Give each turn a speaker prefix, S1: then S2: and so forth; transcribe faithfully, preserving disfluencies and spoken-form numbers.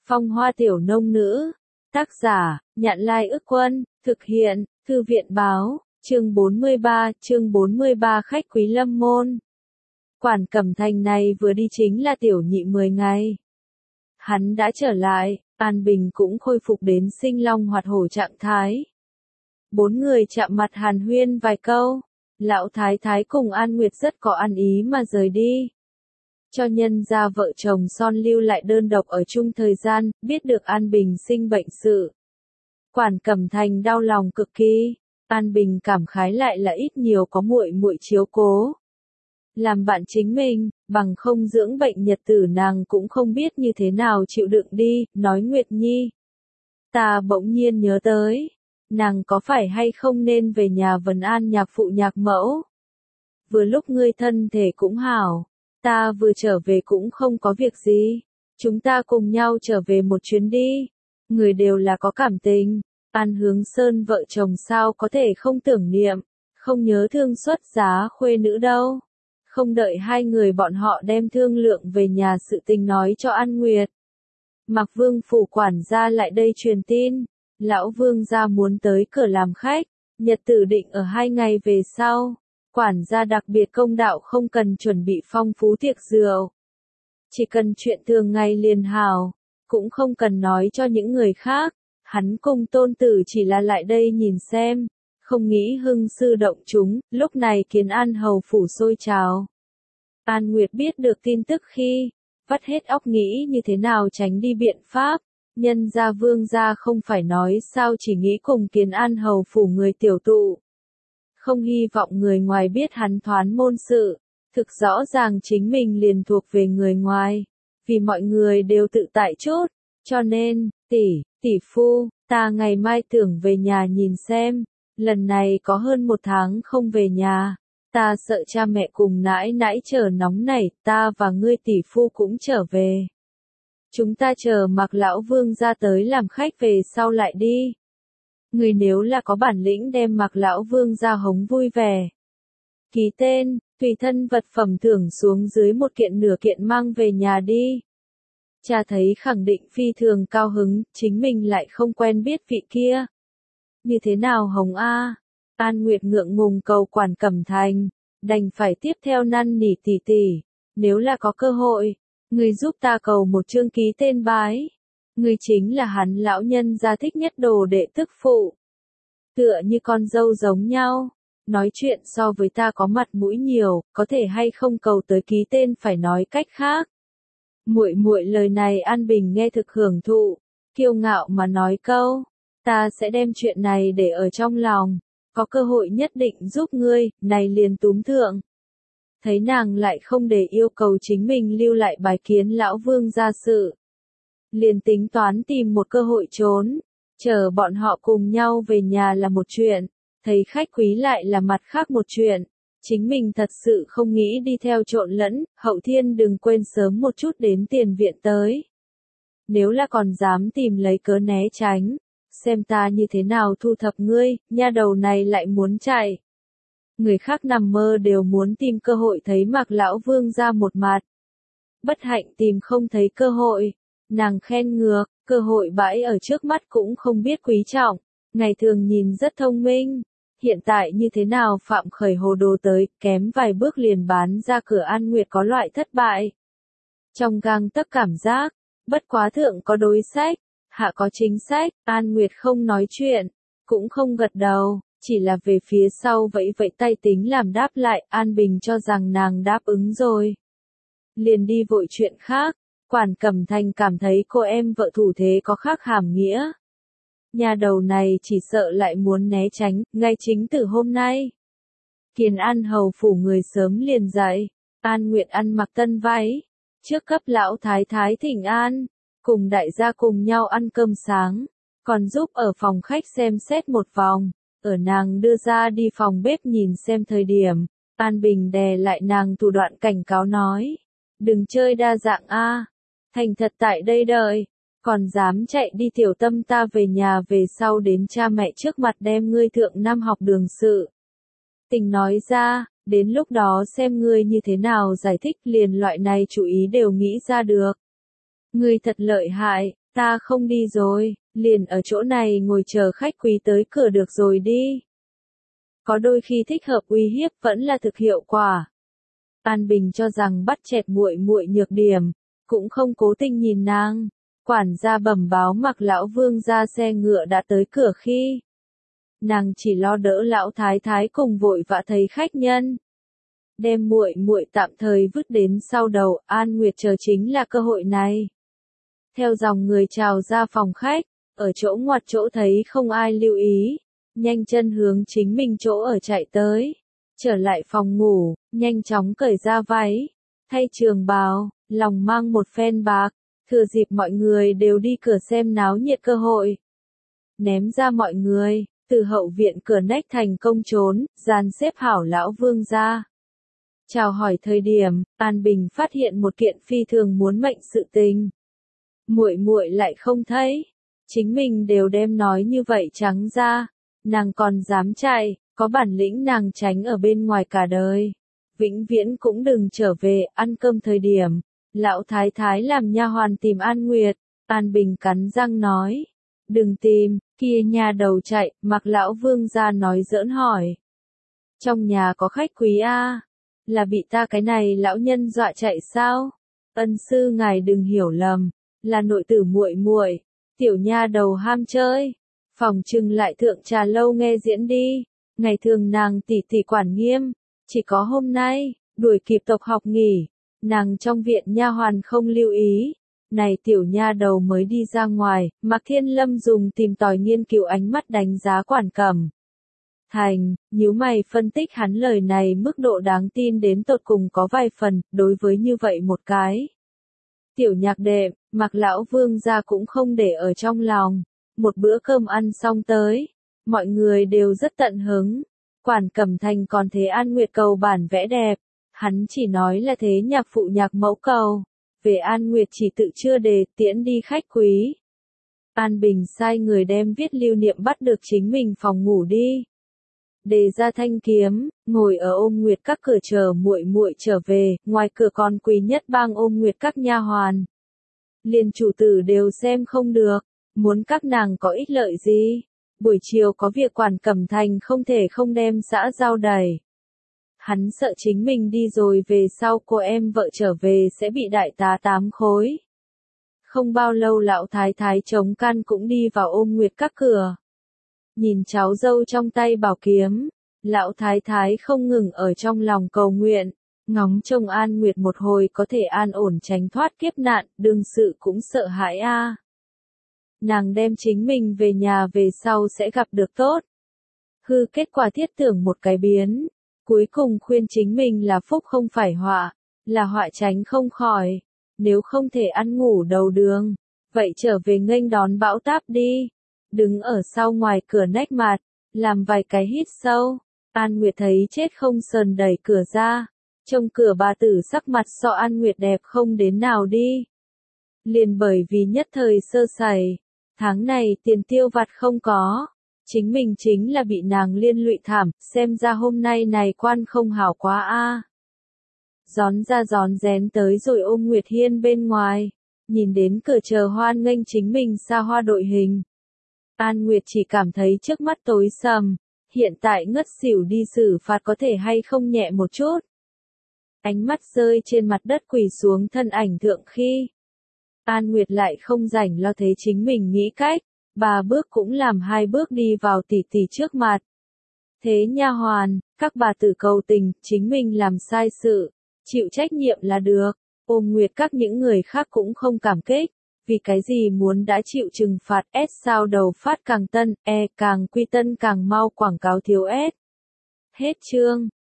S1: Phong Hoa Tiểu Nông Nữ. Tác giả, Nhạn Lai Ức Quân, thực hiện, Thư viện Báo, chương bốn mươi ba, chương bốn mươi ba khách quý lâm môn. Quản Cẩm Thành này vừa đi chính là tiểu nhị mười ngày. Hắn đã trở lại, An Bình cũng khôi phục đến sinh long hoạt hổ trạng thái. Bốn người chạm mặt hàn huyên vài câu, lão thái thái cùng An Nguyệt rất có ăn ý mà rời đi. Cho nhân gia vợ chồng son lưu lại đơn độc ở chung thời gian, biết được An Bình sinh bệnh sự. Quản Cẩm Thành đau lòng cực kỳ, An Bình cảm khái lại là ít nhiều có muội muội chiếu cố. Làm bạn chính mình, bằng không dưỡng bệnh nhật tử nàng cũng không biết như thế nào chịu đựng đi, nói Nguyệt Nhi. Ta bỗng nhiên nhớ tới, nàng có phải hay không nên về nhà vấn an nhạc phụ nhạc mẫu. Vừa lúc ngươi thân thể cũng hảo, ta vừa trở về cũng không có việc gì, chúng ta cùng nhau trở về một chuyến đi. Người đều là có cảm tình, An Hướng Sơn vợ chồng sao có thể không tưởng niệm, không nhớ thương xuất giá khuê nữ đâu. Không đợi hai người bọn họ đem thương lượng về nhà sự tình nói cho An Nguyệt. Mạc Vương phủ quản gia lại đây truyền tin, lão Vương gia muốn tới cửa làm khách, nhật tử định ở hai ngày về sau. Quản gia đặc biệt công đạo không cần chuẩn bị phong phú tiệc rượu. Chỉ cần chuyện thường ngày liền hào, cũng không cần nói cho những người khác. Hắn cùng tôn tử chỉ là lại đây nhìn xem, không nghĩ hưng sư động chúng, lúc này Kiến An hầu phủ sôi trào. An Nguyệt biết được tin tức khi, vắt hết óc nghĩ như thế nào tránh đi biện pháp, nhân gia Vương gia không phải nói sao chỉ nghĩ cùng Kiến An hầu phủ người tiểu tụ. Không hy vọng người ngoài biết hắn thoán môn sự, thực rõ ràng chính mình liền thuộc về người ngoài, vì mọi người đều tự tại chút, cho nên, tỷ, tỷ phu, ta ngày mai tưởng về nhà nhìn xem, lần này có hơn một tháng không về nhà, ta sợ cha mẹ cùng nãi nãi chờ nóng nảy, ta và ngươi tỷ phu cũng trở về. Chúng ta chờ Mạc lão Vương ra tới làm khách về sau lại đi. Người nếu là có bản lĩnh đem Mạc lão Vương ra hống vui vẻ. Ký tên, tùy thân vật phẩm thưởng xuống dưới một kiện nửa kiện mang về nhà đi. Cha thấy khẳng định phi thường cao hứng, chính mình lại không quen biết vị kia. Như thế nào hống a? An Nguyệt ngượng ngùng cầu Quản Cẩm Thành, đành phải tiếp theo năn nỉ tỷ tỷ, nếu là có cơ hội, người giúp ta cầu một chương ký tên bái. Người chính là hắn lão nhân gia thích nhất đồ đệ tức phụ. Tựa như con dâu giống nhau, nói chuyện so với ta có mặt mũi nhiều, có thể hay không cầu tới ký tên phải nói cách khác. Muội muội lời này An Bình nghe thực hưởng thụ, kiêu ngạo mà nói câu, ta sẽ đem chuyện này để ở trong lòng, có cơ hội nhất định giúp ngươi, này liền túm thượng. Thấy nàng lại không để yêu cầu chính mình lưu lại bài kiến lão Vương gia sự. Liền tính toán tìm một cơ hội trốn, chờ bọn họ cùng nhau về nhà là một chuyện, thấy khách quý lại là mặt khác một chuyện. Chính mình thật sự không nghĩ đi theo trộn lẫn, Hậu Thiên đừng quên sớm một chút đến tiền viện tới. Nếu là còn dám tìm lấy cớ né tránh, xem ta như thế nào thu thập ngươi, nha đầu này lại muốn chạy. Người khác nằm mơ đều muốn tìm cơ hội thấy Mạc lão Vương ra một mặt. Bất hạnh tìm không thấy cơ hội, nàng khen ngược, cơ hội bãi ở trước mắt cũng không biết quý trọng, ngày thường nhìn rất thông minh. Hiện tại như thế nào Phạm Khởi hồ đồ tới, kém vài bước liền bán ra cửa An Nguyệt có loại thất bại. Trong gang tấc cảm giác, bất quá thượng có đối sách, hạ có chính sách, An Nguyệt không nói chuyện, cũng không gật đầu, chỉ là về phía sau vẫy vẫy tay tính làm đáp lại, An Bình cho rằng nàng đáp ứng rồi. Liền đi vội chuyện khác, Quản Cẩm Thành cảm thấy cô em vợ thủ thế có khác hàm nghĩa. Nhà đầu này chỉ sợ lại muốn né tránh, ngay chính từ hôm nay. Kiến An hầu phủ người sớm liền dậy, An Nguyệt ăn mặc tân váy, trước cấp lão thái thái thỉnh an, cùng đại gia cùng nhau ăn cơm sáng, còn giúp ở phòng khách xem xét một vòng, ở nàng đưa ra đi phòng bếp nhìn xem thời điểm, An Bình đè lại nàng thủ đoạn cảnh cáo nói, đừng chơi đa dạng a, thành thật tại đây đợi. Còn dám chạy đi tiểu tâm ta về nhà về sau đến cha mẹ trước mặt đem ngươi thượng năm học đường sự. Tình nói ra, đến lúc đó xem ngươi như thế nào giải thích liền loại này chú ý đều nghĩ ra được. Ngươi thật lợi hại, Ta không đi rồi, liền ở chỗ này ngồi chờ khách quý tới cửa được rồi đi. Có đôi khi thích hợp uy hiếp vẫn là thực hiệu quả. An Bình cho rằng bắt chẹt muội muội nhược điểm, cũng không cố tình nhìn nàng. Quản gia bẩm báo Mặc lão vương ra xe ngựa đã tới cửa khi. Nàng chỉ lo đỡ lão thái thái cùng vội vã thấy khách nhân. Đem muội muội tạm thời vứt đến sau đầu, An Nguyệt chờ chính là cơ hội này. Theo dòng người trào ra phòng khách, ở chỗ ngoặt chỗ thấy không ai lưu ý, nhanh chân hướng chính mình chỗ ở chạy tới. Trở lại phòng ngủ, nhanh chóng cởi ra váy, thay trường bào, lòng mang một phen bạc, thừa dịp mọi người đều đi cửa xem náo nhiệt cơ hội. Ném ra mọi người, từ hậu viện cửa nách thành công trốn, dàn xếp hảo lão vương ra. Chào hỏi thời điểm, An Bình phát hiện một kiện phi thường muốn mệnh sự tình. Muội muội lại không thấy, chính mình đều đem nói như vậy trắng ra, nàng còn dám chạy, có bản lĩnh nàng tránh ở bên ngoài cả đời. Vĩnh viễn cũng đừng trở về, ăn cơm thời điểm, lão thái thái làm nha hoàn tìm An Nguyệt, An Bình cắn răng nói, đừng tìm, kia nha đầu chạy, Mặc lão vương ra nói giỡn hỏi. Trong nhà có khách quý a, là bị ta cái này lão nhân dọa chạy sao? Ân sư ngài đừng hiểu lầm, là nội tử muội muội, tiểu nha đầu ham chơi, phòng trừng lại thượng trà lâu nghe diễn đi, ngày thường nàng tỉ tỉ quản nghiêm, chỉ có hôm nay, đuổi kịp tộc học nghỉ, nàng trong viện nha hoàn không lưu ý, này tiểu nha đầu mới đi ra ngoài, Mạc Thiên Lâm dùng tìm tòi nghiên cứu ánh mắt đánh giá Quản Cẩm Thành, nhíu mày phân tích hắn lời này mức độ đáng tin đến tột cùng có vài phần, đối với như vậy một cái. Tiểu nhạc đệ, Mạc lão vương gia cũng không để ở trong lòng, một bữa cơm ăn xong tới, mọi người đều rất tận hứng, Quản Cẩm Thành còn thế An Nguyệt cầu bản vẽ đẹp, hắn chỉ nói là thế nhạc phụ nhạc mẫu cầu, về An Nguyệt chỉ tự chưa đề tiễn đi khách quý. An Bình sai người đem viết lưu niệm bắt được chính mình phòng ngủ đi. Đề ra thanh kiếm, ngồi ở ôm nguyệt các cửa chờ muội muội trở về, ngoài cửa còn quỳ nhất bang ôm nguyệt các nha hoàn. Liền chủ tử đều xem không được, muốn các nàng có ích lợi gì. Buổi chiều có việc Quản Cẩm Thành không thể không đem xã giao đẩy. Hắn sợ chính mình đi rồi về sau cô em vợ trở về sẽ bị đại tá tám khối. Không bao lâu lão thái thái chống can cũng đi vào ôm nguyệt các cửa. Nhìn cháu dâu trong tay bảo kiếm, lão thái thái không ngừng ở trong lòng cầu nguyện, ngóng trông An Nguyệt một hồi có thể an ổn tránh thoát kiếp nạn, đương sự cũng sợ hãi a. Nàng đem chính mình về nhà về sau sẽ gặp được tốt. Hư kết quả thiết tưởng một cái biến, cuối cùng khuyên chính mình là phúc không phải họa, là họa tránh không khỏi, nếu không thể ăn ngủ đầu đường, vậy trở về nghênh đón bão táp đi. Đứng ở sau ngoài cửa nách mặt, làm vài cái hít sâu, An Nguyệt thấy chết không sờn đẩy cửa ra, trông cửa bà tử sắc mặt so An Nguyệt đẹp không đến nào đi. Liền bởi vì nhất thời sơ sẩy, tháng này tiền tiêu vặt không có, chính mình chính là bị nàng liên lụy thảm, xem ra hôm nay này quan không hảo quá a. Gión ra gión rén tới rồi ôm Nguyệt Hiên bên ngoài, nhìn đến cửa chờ hoan nghênh chính mình xa hoa đội hình. An Nguyệt chỉ cảm thấy trước mắt tối sầm, hiện tại ngất xỉu đi xử phạt có thể hay không nhẹ một chút. Ánh mắt rơi trên mặt đất quỳ xuống thân ảnh thượng khi. An Nguyệt lại không rảnh lo thế chính mình nghĩ cách, ba bước cũng làm hai bước đi vào tỷ tỷ trước mặt. Thế nha hoàn, các bà tử cầu tình, chính mình làm sai sự, chịu trách nhiệm là được, ôm Nguyệt các những người khác cũng không cảm kích. Vì cái gì muốn đã chịu trừng phạt S sao đầu phát càng tân, E càng quy tân càng mau quảng cáo thiếu S. Hết chương.